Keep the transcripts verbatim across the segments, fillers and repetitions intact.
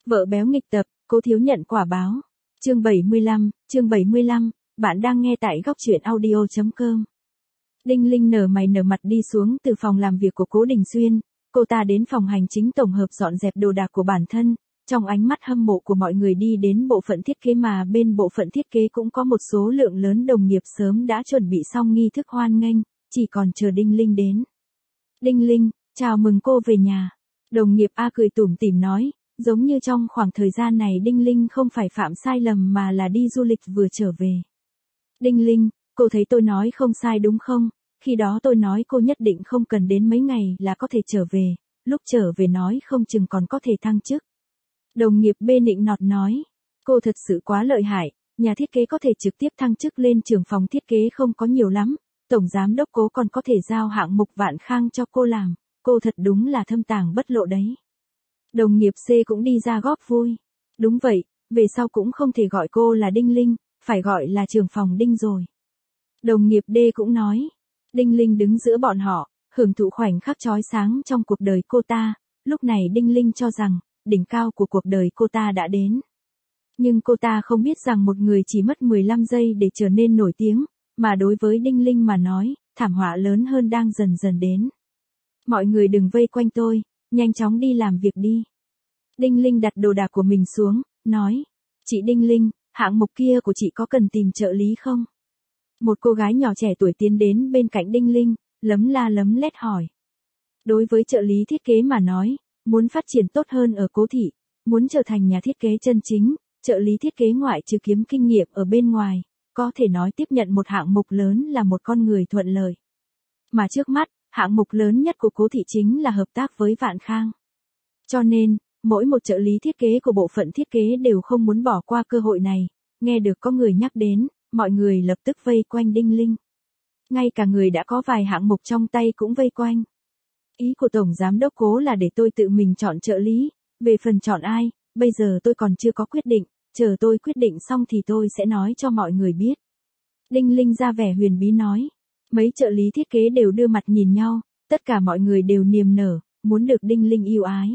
Vợ béo nghịch tập, Cố Thiếu nhận quả báo. Chương bảy mươi lăm, chương bảy mươi lăm, bạn đang nghe tại góc truyện audio.com. Đinh Linh nở mày nở mặt đi xuống từ phòng làm việc của Cố Đình Xuyên, cô ta đến phòng hành chính tổng hợp dọn dẹp đồ đạc của bản thân, trong ánh mắt hâm mộ của mọi người đi đến bộ phận thiết kế mà bên bộ phận thiết kế cũng có một số lượng lớn đồng nghiệp sớm đã chuẩn bị xong nghi thức hoan nghênh, chỉ còn chờ Đinh Linh đến. Đinh Linh, chào mừng cô về nhà. Đồng nghiệp A cười tủm tỉm nói, giống như trong khoảng thời gian này Đinh Linh không phải phạm sai lầm mà là đi du lịch vừa trở về. Đinh Linh, cô thấy tôi nói không sai đúng không? Khi đó tôi nói cô nhất định không cần đến mấy ngày là có thể trở về, lúc trở về nói không chừng còn có thể thăng chức. Đồng nghiệp B nịnh nọt nói, cô thật sự quá lợi hại, nhà thiết kế có thể trực tiếp thăng chức lên trưởng phòng thiết kế không có nhiều lắm, tổng giám đốc Cố còn có thể giao hạng mục Vạn Khang cho cô làm, cô thật đúng là thâm tàng bất lộ đấy. Đồng nghiệp C cũng đi ra góp vui. Đúng vậy, về sau cũng không thể gọi cô là Đinh Linh, phải gọi là trưởng phòng Đinh rồi. Đồng nghiệp D cũng nói, Đinh Linh đứng giữa bọn họ, hưởng thụ khoảnh khắc chói sáng trong cuộc đời cô ta, lúc này Đinh Linh cho rằng, đỉnh cao của cuộc đời cô ta đã đến. Nhưng cô ta không biết rằng một người chỉ mất mười lăm giây để trở nên nổi tiếng, mà đối với Đinh Linh mà nói, thảm họa lớn hơn đang dần dần đến. Mọi người đừng vây quanh tôi, nhanh chóng đi làm việc đi. Đinh Linh đặt đồ đạc của mình xuống, nói, chị Đinh Linh, hạng mục kia của chị có cần tìm trợ lý không? Một cô gái nhỏ trẻ tuổi tiến đến bên cạnh Đinh Linh, lấm la lấm lét hỏi. Đối với trợ lý thiết kế mà nói, muốn phát triển tốt hơn ở Cố thị, muốn trở thành nhà thiết kế chân chính, trợ lý thiết kế ngoại trừ kiếm kinh nghiệm ở bên ngoài, có thể nói tiếp nhận một hạng mục lớn là một con người thuận lợi. Mà trước mắt, hạng mục lớn nhất của Cố thị chính là hợp tác với Vạn Khang. Cho nên, mỗi một trợ lý thiết kế của bộ phận thiết kế đều không muốn bỏ qua cơ hội này, nghe được có người nhắc đến, mọi người lập tức vây quanh Đinh Linh. Ngay cả người đã có vài hạng mục trong tay cũng vây quanh. Ý của Tổng Giám đốc Cố là để tôi tự mình chọn trợ lý, về phần chọn ai, bây giờ tôi còn chưa có quyết định, chờ tôi quyết định xong thì tôi sẽ nói cho mọi người biết. Đinh Linh ra vẻ huyền bí nói. Mấy trợ lý thiết kế đều đưa mặt nhìn nhau, tất cả mọi người đều niềm nở, muốn được Đinh Linh yêu ái.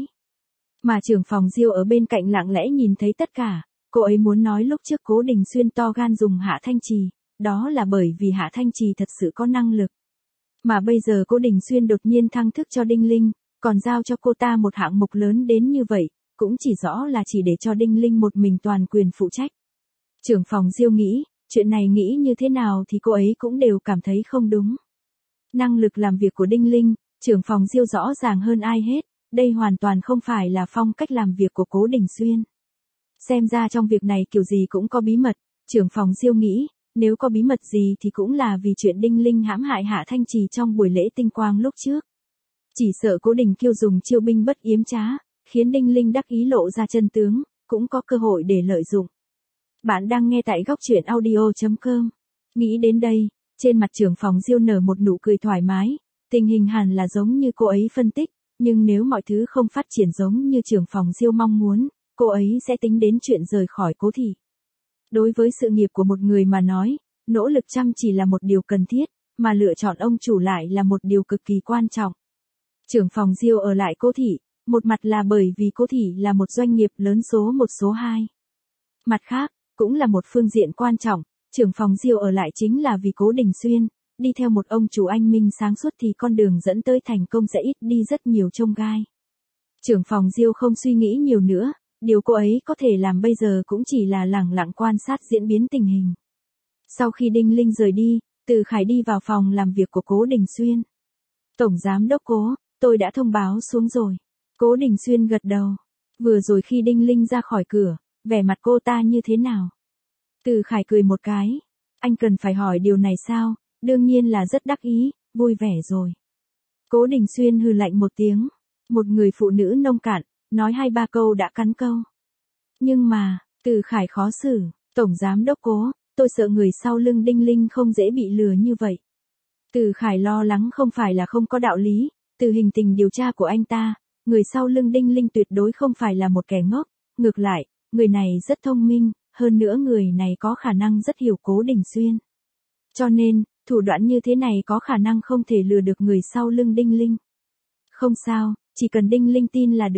Mà trưởng phòng Diêu ở bên cạnh lặng lẽ nhìn thấy tất cả, cô ấy muốn nói lúc trước Cố Đình Xuyên to gan dùng Hạ Thanh Trì, đó là bởi vì Hạ Thanh Trì thật sự có năng lực. Mà bây giờ Cố Đình Xuyên đột nhiên thăng chức cho Đinh Linh, còn giao cho cô ta một hạng mục lớn đến như vậy, cũng chỉ rõ là chỉ để cho Đinh Linh một mình toàn quyền phụ trách. Trưởng phòng Diêu nghĩ, chuyện này nghĩ như thế nào thì cô ấy cũng đều cảm thấy không đúng. Năng lực làm việc của Đinh Linh, trưởng phòng Diêu rõ ràng hơn ai hết, đây hoàn toàn không phải là phong cách làm việc của Cố Đình Xuyên. Xem ra trong việc này kiểu gì cũng có bí mật, trưởng phòng Diêu nghĩ, nếu có bí mật gì thì cũng là vì chuyện Đinh Linh hãm hại Hạ Thanh Trì trong buổi lễ tinh quang lúc trước. Chỉ sợ Cố Đình Kiêu dùng chiêu binh bất yếm trá, khiến Đinh Linh đắc ý lộ ra chân tướng, cũng có cơ hội để lợi dụng. Bạn đang nghe tại góc truyện audio.com. Nghĩ đến đây, trên mặt trưởng phòng Diêu nở một nụ cười thoải mái, tình hình hẳn là giống như cô ấy phân tích, nhưng nếu mọi thứ không phát triển giống như trưởng phòng Diêu mong muốn, cô ấy sẽ tính đến chuyện rời khỏi Cố thị. Đối với sự nghiệp của một người mà nói, nỗ lực chăm chỉ là một điều cần thiết, mà lựa chọn ông chủ lại là một điều cực kỳ quan trọng. Trưởng phòng Diêu ở lại Cố thị, một mặt là bởi vì Cố thị là một doanh nghiệp lớn số một số hai. Mặt khác, cũng là một phương diện quan trọng, trưởng phòng Diêu ở lại chính là vì Cố Đình Xuyên, đi theo một ông chủ anh minh sáng suốt thì con đường dẫn tới thành công sẽ ít đi rất nhiều chông gai. Trưởng phòng Diêu không suy nghĩ nhiều nữa, điều cô ấy có thể làm bây giờ cũng chỉ là lẳng lặng quan sát diễn biến tình hình. Sau khi Đinh Linh rời đi, Từ Khải đi vào phòng làm việc của Cố Đình Xuyên. Tổng Giám đốc Cố, tôi đã thông báo xuống rồi. Cố Đình Xuyên gật đầu. Vừa rồi khi Đinh Linh ra khỏi cửa, vẻ mặt cô ta như thế nào? Từ Khải cười một cái. Anh cần phải hỏi điều này sao? Đương nhiên là rất đắc ý, vui vẻ rồi. Cố Đình Xuyên hừ lạnh một tiếng. Một người phụ nữ nông cạn, nói hai ba câu đã cắn câu. Nhưng mà, Từ Khải khó xử. Tổng Giám đốc Cố, tôi sợ người sau lưng Đinh Linh không dễ bị lừa như vậy. Từ Khải lo lắng không phải là không có đạo lý. Từ hình tình điều tra của anh ta, người sau lưng Đinh Linh tuyệt đối không phải là một kẻ ngốc. Ngược lại, người này rất thông minh, hơn nữa người này có khả năng rất hiểu Cố Đình Xuyên. Cho nên, thủ đoạn như thế này có khả năng không thể lừa được người sau lưng Đinh Linh. Không sao, chỉ cần Đinh Linh tin là được.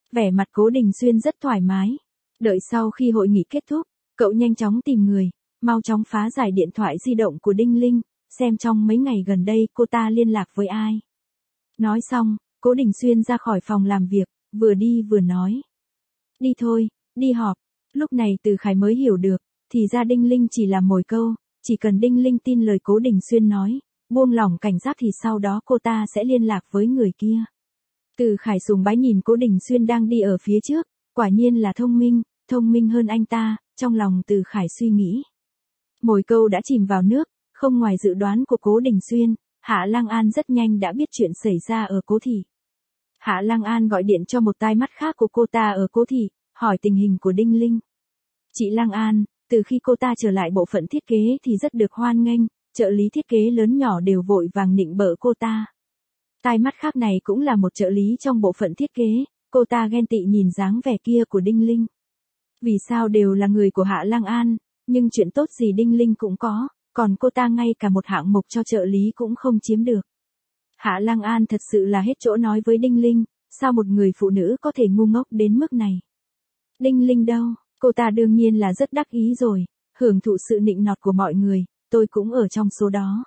Vẻ mặt Cố Đình Xuyên rất thoải mái. Đợi sau khi hội nghị kết thúc, cậu nhanh chóng tìm người, mau chóng phá giải điện thoại di động của Đinh Linh, xem trong mấy ngày gần đây cô ta liên lạc với ai. Nói xong, Cố Đình Xuyên ra khỏi phòng làm việc, vừa đi vừa nói. Đi thôi, đi họp. Lúc này Từ Khải mới hiểu được, thì ra Đinh Linh chỉ là mồi câu, chỉ cần Đinh Linh tin lời Cố Đình Xuyên nói, buông lỏng cảnh giác thì sau đó cô ta sẽ liên lạc với người kia. Từ Khải sùng bái nhìn Cố Đình Xuyên đang đi ở phía trước, quả nhiên là thông minh, thông minh hơn anh ta, trong lòng Từ Khải suy nghĩ. Mồi câu đã chìm vào nước, không ngoài dự đoán của Cố Đình Xuyên, Hạ Lang An rất nhanh đã biết chuyện xảy ra ở Cố Thị. Hạ Lang An gọi điện cho một tai mắt khác của cô ta ở Cố Thị, hỏi tình hình của Đinh Linh. Chị Lang An, từ khi cô ta trở lại bộ phận thiết kế thì rất được hoan nghênh, trợ lý thiết kế lớn nhỏ đều vội vàng nịnh bợ cô ta. Tai mắt khác này cũng là một trợ lý trong bộ phận thiết kế, cô ta ghen tị nhìn dáng vẻ kia của Đinh Linh. Vì sao đều là người của Hạ Lang An, nhưng chuyện tốt gì Đinh Linh cũng có, còn cô ta ngay cả một hạng mục cho trợ lý cũng không chiếm được. Hạ Lang An thật sự là hết chỗ nói với Đinh Linh, sao một người phụ nữ có thể ngu ngốc đến mức này. Đinh Linh đâu, cô ta đương nhiên là rất đắc ý rồi, hưởng thụ sự nịnh nọt của mọi người, tôi cũng ở trong số đó.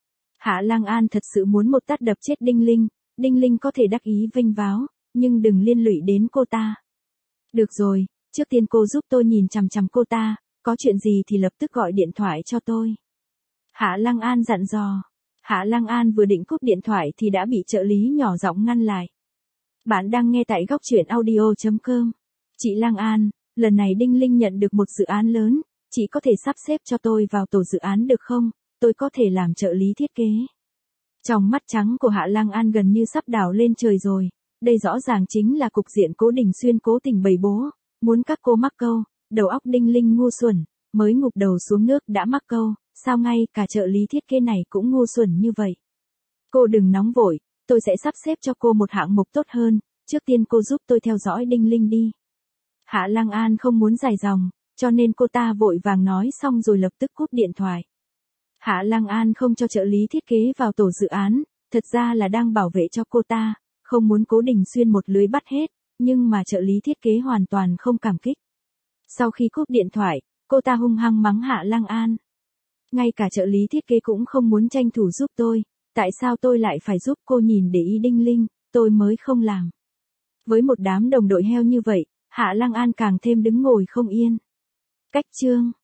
Hạ Lang An thật sự muốn một tát đập chết Đinh Linh, Đinh Linh có thể đắc ý vênh váo, nhưng đừng liên lụy đến cô ta. Được rồi, trước tiên cô giúp tôi nhìn chằm chằm cô ta, có chuyện gì thì lập tức gọi điện thoại cho tôi. Hạ Lang An dặn dò. Hạ Lang An vừa định cúp điện thoại thì đã bị trợ lý nhỏ giọng ngăn lại. Bạn đang nghe tại góc truyện audio chấm com. Chị Lang An, lần này Đinh Linh nhận được một dự án lớn, chị có thể sắp xếp cho tôi vào tổ dự án được không? Tôi có thể làm trợ lý thiết kế. Trong mắt trắng của Hạ Lang An gần như sắp đảo lên trời rồi, đây rõ ràng chính là cục diện Cố Đình Xuyên cố tình bày bố, muốn các cô mắc câu, đầu óc Đinh Linh ngu xuẩn, mới ngụp đầu xuống nước đã mắc câu, sao ngay cả trợ lý thiết kế này cũng ngu xuẩn như vậy. Cô đừng nóng vội, tôi sẽ sắp xếp cho cô một hạng mục tốt hơn, trước tiên cô giúp tôi theo dõi Đinh Linh đi. Hạ Lang An không muốn dài dòng, cho nên cô ta vội vàng nói xong rồi lập tức cúp điện thoại. Hạ Lang An không cho trợ lý thiết kế vào tổ dự án, thật ra là đang bảo vệ cho cô ta, không muốn Cố Đình Xuyên một lưới bắt hết, nhưng mà trợ lý thiết kế hoàn toàn không cảm kích. Sau khi cúp điện thoại, cô ta hung hăng mắng Hạ Lang An. Ngay cả trợ lý thiết kế cũng không muốn tranh thủ giúp tôi, tại sao tôi lại phải giúp cô nhìn để ý Đinh Linh, tôi mới không làm. Với một đám đồng đội heo như vậy, Hạ Lang An càng thêm đứng ngồi không yên. Cách chương